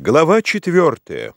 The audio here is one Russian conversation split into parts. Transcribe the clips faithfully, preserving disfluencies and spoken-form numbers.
Глава четвертая.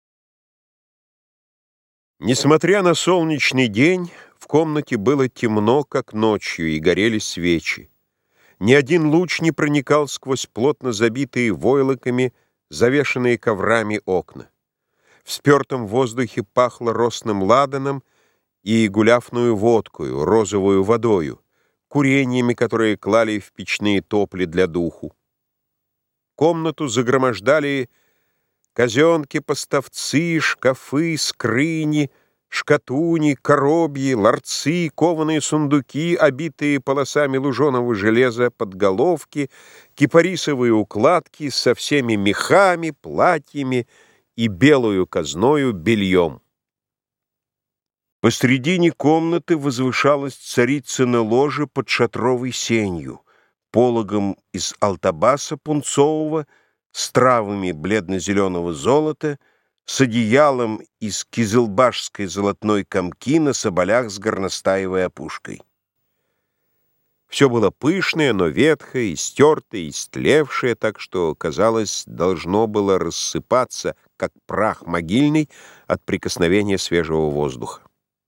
Несмотря на солнечный день, в комнате было темно, как ночью, и горели свечи. Ни один луч не проникал сквозь плотно забитые войлоками, завешенные коврами окна. В спертом воздухе пахло росным ладаном и гуляфную водкою, розовую водою, курениями, которые клали в печные топли для духу. Комнату загромождали казенки, поставцы, шкафы, скрыни, шкатуни, коробьи, ларцы, кованые сундуки, обитые полосами луженого железа, подголовки, кипарисовые укладки со всеми мехами, платьями и белую казною бельем. Посредине комнаты возвышалась царицына ложа под шатровой сенью, пологом из алтабаса пунцового, с травами бледно-зеленого золота, с одеялом из кизылбашской золотной камки на соболях с горностаевой опушкой. Все было пышное, но ветхое, истертое, истлевшее, так что, казалось, должно было рассыпаться, как прах могильный, от прикосновения свежего воздуха.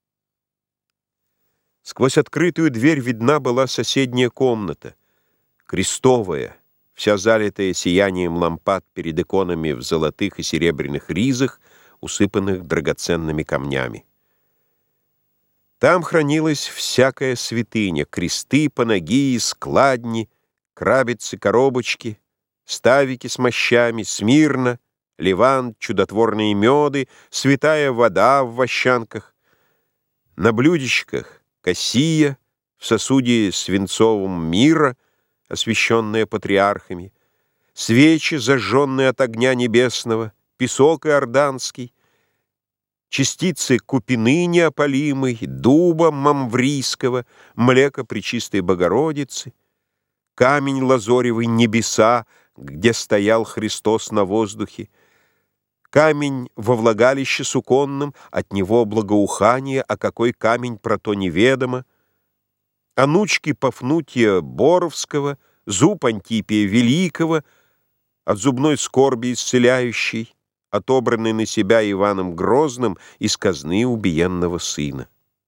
Сквозь открытую дверь видна была соседняя комната, крестовая, вся залитая сиянием лампад перед иконами в золотых и серебряных ризах, усыпанных драгоценными камнями. Там хранилась всякая святыня: кресты, панагии, складни, крабицы, коробочки, ставики с мощами, смирна, ливан, чудотворные меды, святая вода в вощанках. На блюдечках кассия, в сосуде свинцовом мира, освященная патриархами, свечи, зажженные от огня небесного, песок иорданский, частицы купины неопалимой, дуба мамврийского, млеко Пречистой Богородицы, камень лазоревый небеса, где стоял Христос на воздухе, камень во влагалище суконном, от него благоухание, а какой камень про то неведомо, анучки Пафнутия Боровского, зуб Антипия Великого, от зубной скорби исцеляющий, отобранный на себя Иваном Грозным из казны убиенного сына.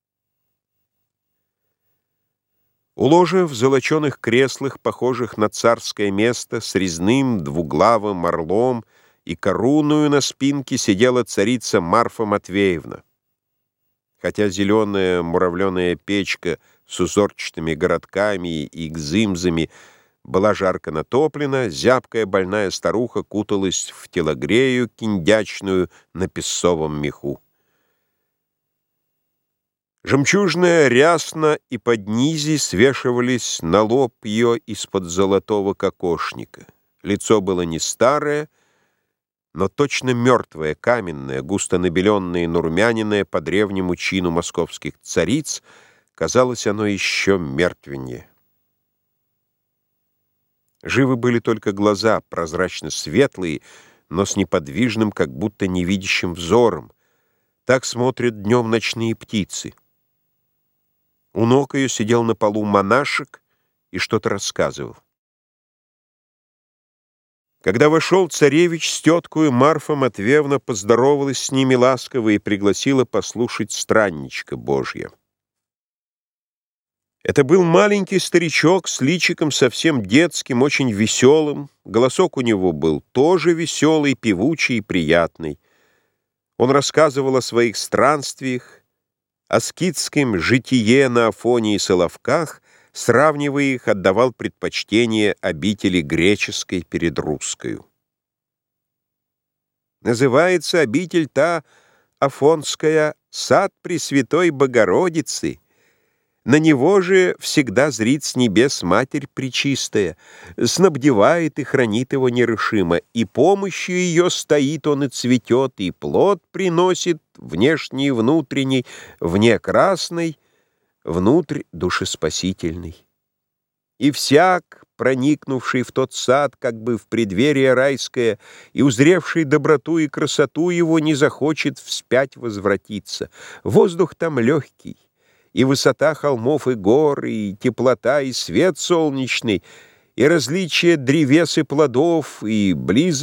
У ложа в золоченых креслах, похожих на царское место, с резным двуглавым орлом и коруною на спинке, сидела царица Марфа Матвеевна. Хотя зеленая муравленая печка с узорчатыми городками и гзымзами была жарко натоплена, зябкая больная старуха куталась в телогрею киндячную на песцовом меху. Жемчужная рясна и поднизи свешивались на лоб ее из-под золотого кокошника. Лицо было не старое, но точно мертвое, каменное, густо набеленное и нарумяненное по древнему чину московских цариц, казалось оно еще мертвеннее. Живы были только глаза, прозрачно светлые, но с неподвижным, как будто невидящим взором. Так смотрят днем ночные птицы. У ног ее сидел на полу монашек и что-то рассказывал. Когда вошел царевич с теткою, Марфа Матвеевна поздоровалась с ними ласково и пригласила послушать странничка Божья. Это был маленький старичок с личиком совсем детским, очень веселым. Голосок у него был тоже веселый, певучий и приятный. Он рассказывал о своих странствиях, о скитском житие на Афоне и Соловках, сравнивая их, отдавал предпочтение обители греческой перед русскою. Называется обитель та Афонская «Сад Пресвятой Богородицы». На него же всегда зрит с небес Матерь Пречистая, снабдевает и хранит его нерушимо, и помощью ее стоит он и цветет, и плод приносит, внешний и внутренний, вне красный, внутрь душеспасительный. И всяк, проникнувший в тот сад, как бы в преддверие райское, и узревший доброту и красоту его, не захочет вспять возвратиться. Воздух там легкий, и высота холмов и гор, и теплота, и свет солнечный, и различие древес и плодов, и близость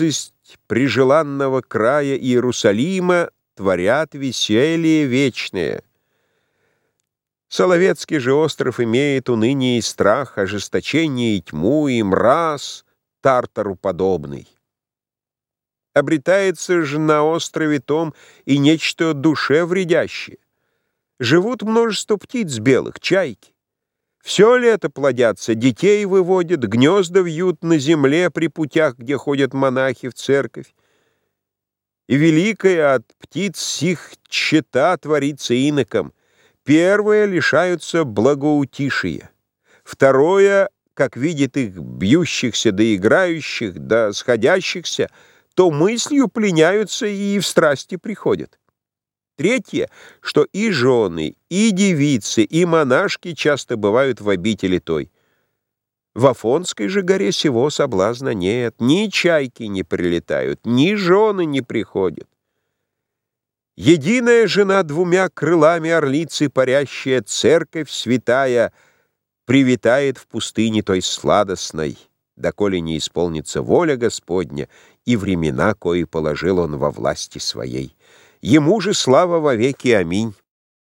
радость прижеланного края Иерусалима творят веселье вечное. Соловецкий же остров имеет уныние и страх, ожесточение и тьму, и мраз Тартару подобный. Обретается же на острове том и нечто душе вредящее. Живут множество птиц белых, чайки. Все лето плодятся, детей выводят, гнезда вьют на земле при путях, где ходят монахи в церковь. И великая от птиц сих тщета творится иноком. Первое лишаются благоутишия. Второе, как видит их бьющихся да играющих да сходящихся, то мыслью пленяются и в страсти приходят. Третье, что и жены, и девицы, и монашки часто бывают в обители той. В Афонской же горе сего соблазна нет, ни чайки не прилетают, ни жены не приходят. Единая жена двумя крылами орлицы парящая, церковь святая, привитает в пустыне той сладостной, доколе не исполнится воля Господня и времена, кои положил он во власти своей. Ему же слава вовеки. Аминь.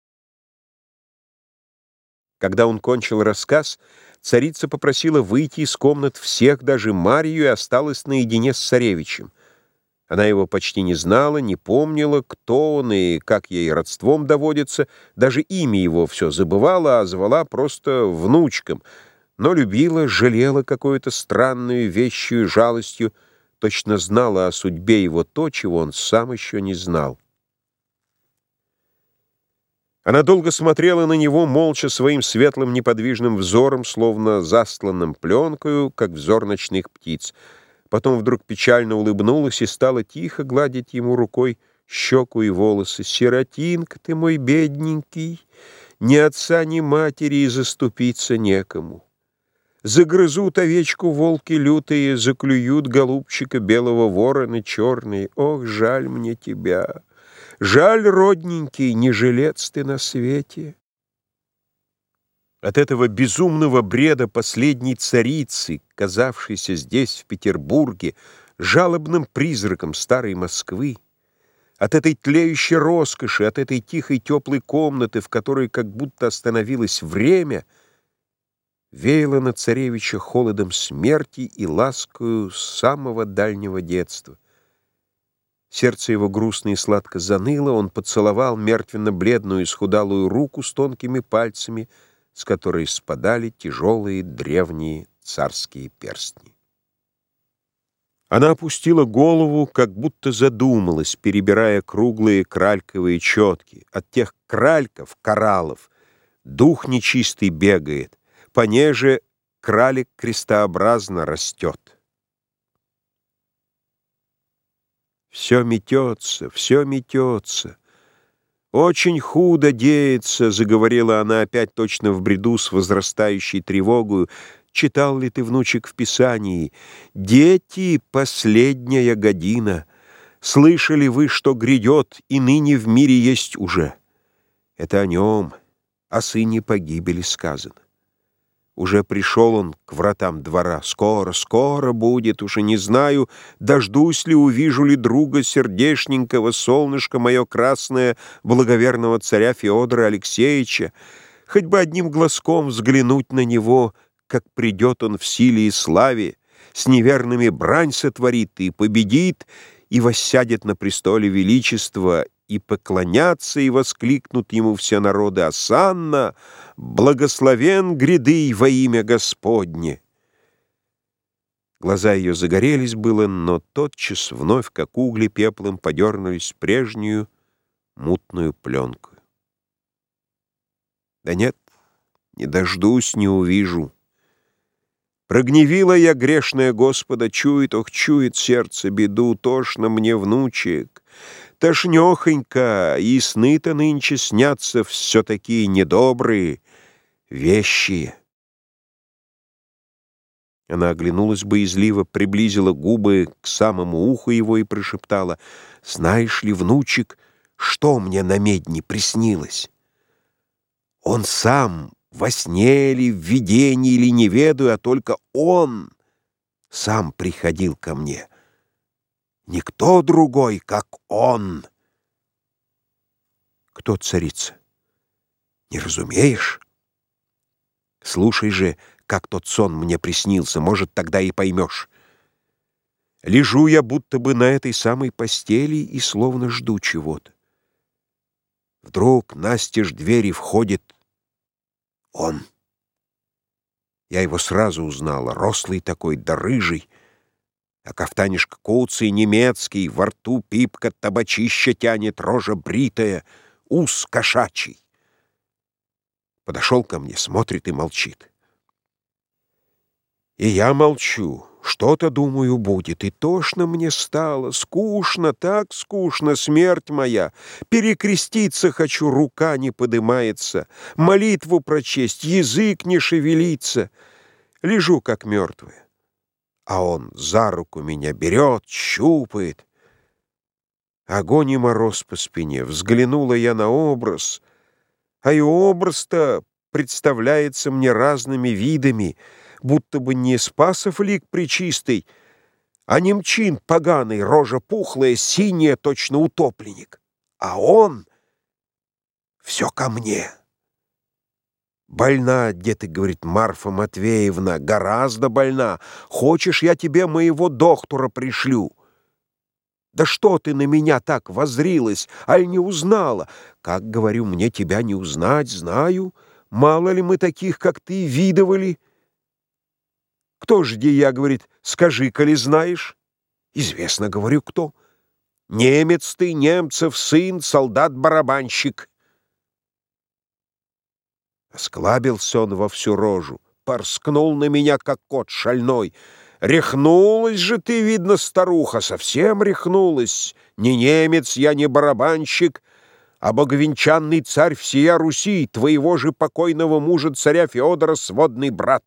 Когда он кончил рассказ, царица попросила выйти из комнат всех, даже Марию, и осталась наедине с царевичем. Она его почти не знала, не помнила, кто он и как ей родством доводится, даже имя его все забывала, а звала просто внучком, но любила, жалела какой-то странную вещью и жалостью, точно знала о судьбе его то, чего он сам еще не знал. Она долго смотрела на него, молча, своим светлым неподвижным взором, словно застланным пленкою, как взор ночных птиц. Потом вдруг печально улыбнулась и стала тихо гладить ему рукой щеку и волосы. «Сиротинка ты мой бедненький, ни отца, ни матери, и заступиться некому. Загрызут овечку волки лютые, заклюют голубчика белого ворона черные. Ох, жаль мне тебя! Жаль, родненький, не жилец ты на свете». От этого безумного бреда последней царицы, казавшейся здесь, в Петербурге, жалобным призраком старой Москвы, от этой тлеющей роскоши, от этой тихой теплой комнаты, в которой как будто остановилось время, веяло на царевича холодом смерти и ласкою самого дальнего детства. Сердце его грустно и сладко заныло, он поцеловал мертвенно-бледную исхудалую руку с тонкими пальцами, с которой спадали тяжелые древние царские перстни. Она опустила голову, как будто задумалась, перебирая круглые кральковые четки. От тех кральков, кораллов, дух нечистый бегает, понеже кралик крестообразно растет. Все метется, все метется. «Очень худо деется», — заговорила она опять точно в бреду с возрастающей тревогою. «Читал ли ты, внучек, в Писании? Дети — последняя година. Слышали вы, что грядет, и ныне в мире есть уже? Это о нем, о сыне погибели сказано. Уже пришел он к вратам двора. Скоро, скоро будет, уж и не знаю, дождусь ли, увижу ли друга сердешненького, солнышко мое красное, благоверного царя Феодора Алексеевича, хоть бы одним глазком взглянуть на него, как придет он в силе и славе, с неверными брань сотворит и победит, и воссядет на престоле величества, и поклонятся, и воскликнут ему все народы: «Осанна! Благословен гряды во имя Господне!» Глаза ее загорелись было, но тотчас вновь, как угли пеплом, подернулись прежнюю мутную пленку. Да нет, не дождусь, не увижу. Прогневила я грешная Господа, чует, ох, чует сердце беду, тошно мне, внучек. Тошнёхонько, и сны-то нынче снятся все такие недобрые вещи. Она оглянулась боязливо, приблизила губы к самому уху его и прошептала: «Знаешь ли, внучек, что мне на медне приснилось? Он сам, во сне ли, в видении ли, не ведаю, а только он сам приходил ко мне. никто другой, как он. Кто царица? Не разумеешь? Слушай же, как тот сон мне приснился, может, тогда и поймешь. Лежу я будто бы на этой самой постели и словно жду чего-то. Вдруг настежь двери входит он. Я его сразу узнала, рослый такой, да рыжий, а кафтанишка куцый, немецкий, во рту пипка, табачища тянет, рожа бритая, ус кошачий. Подошел ко мне, смотрит и молчит. И я молчу, что-то, думаю, будет, и тошно мне стало, скучно, так скучно, смерть моя. Перекреститься хочу, рука не подымается, молитву прочесть, язык не шевелится. Лежу, как мертвая, а он за руку меня берет, щупает. Огонь и мороз по спине. Взглянула я на образ, а и образ-то представляется мне разными видами, будто бы не Спасов лик пречистый, а немчин поганый, рожа пухлая, синяя, точно утопленник. А он все ко мне. Больна, где ты, говорит, Марфа Матвеевна, гораздо больна. Хочешь, я тебе моего доктора пришлю? Да что ты на меня так воззрилась, аль не узнала? Как, говорю, мне тебя не узнать, знаю. Мало ли мы таких, как ты, видывали? Кто ж, где я, говорит, скажи, коли знаешь? Известно, говорю, кто. Немец ты, немцев сын, солдат-барабанщик. Осклабился он во всю рожу, порскнул на меня, как кот шальной. Рехнулась же ты, видно, старуха, совсем рехнулась. Не немец я, не барабанщик, а боговенчанный царь всея Руси, твоего же покойного мужа царя Феодора сводный брат.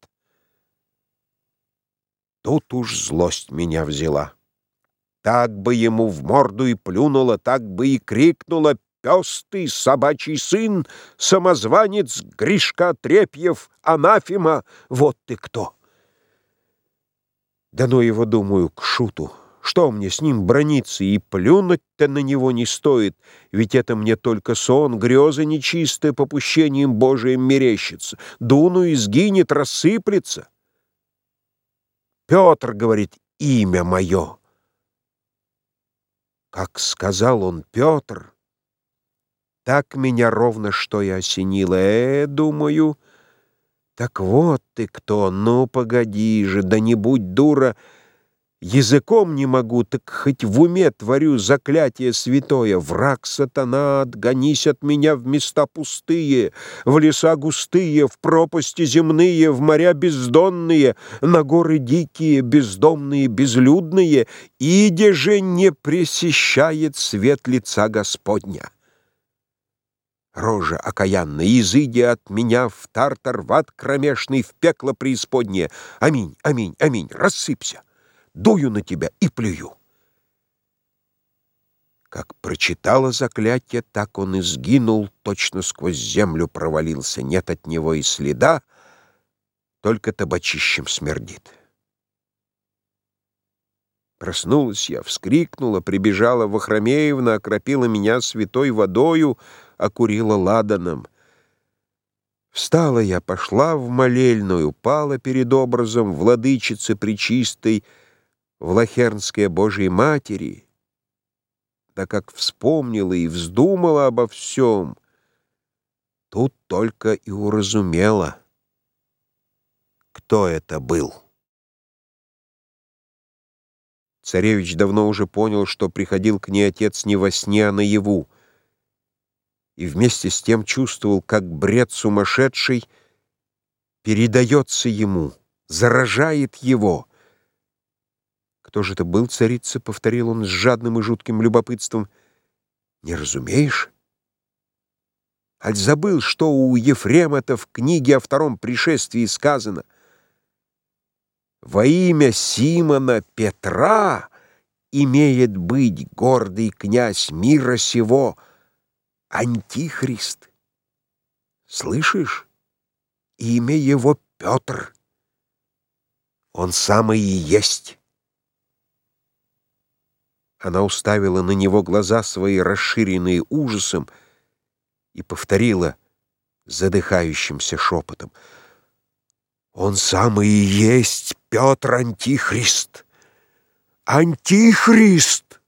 Тут уж злость меня взяла. Так бы ему в морду и плюнула, так бы и крикнула: «Пес ты, собачий сын, самозванец Гришка Отрепьев, анафема, вот ты кто!» Да ну его, думаю, к шуту. Что мне с ним браниться, и плюнуть-то на него не стоит, ведь это мне только сон, греза нечистая, попущением Божиим мерещится. Дуну и сгинет, рассыплется. Петр, говорит, имя мое. Как сказал он Петр, так меня ровно что и осенило. Э, думаю, так вот ты кто, ну погоди же, да не будь дура. Языком не могу, так хоть в уме творю заклятие святое. Враг сатана, отгонись от меня в места пустые, в леса густые, в пропасти земные, в моря бездонные, на горы дикие, бездомные, безлюдные, иде же не пресещает свет лица Господня. Рожа окаянная, изыди от меня в тартар, в ад кромешный, в пекло преисподнее. Аминь, аминь, аминь, рассыпься. Дую на тебя и плюю. Как прочитала заклятие, так он и сгинул, точно сквозь землю провалился. Нет от него и следа, только табачищем смердит. Проснулась я, вскрикнула, прибежала Вахромеевна, окропила меня святой водою, окурила ладаном. Встала я, пошла в молельную, пала перед образом владычицы пречистой, Влахернской Божией Матери, да как вспомнила и вздумала обо всем, тут только и уразумела, кто это был. Царевич давно уже понял, что приходил к ней отец не во сне, а наяву, и вместе с тем чувствовал, как бред сумасшедший передается ему, заражает его. «Кто же это был, царица?» — повторил он с жадным и жутким любопытством. «Не разумеешь? Аль забыл, что у Ефрема-то в книге о втором пришествии сказано? Во имя Симона Петра имеет быть гордый князь мира сего, Антихрист. Слышишь? Имя его Петр. Он самый и есть». Она уставила на него глаза свои, расширенные ужасом, и повторила задыхающимся шепотом: «Он самый и есть Петр Антихрист! Антихрист!»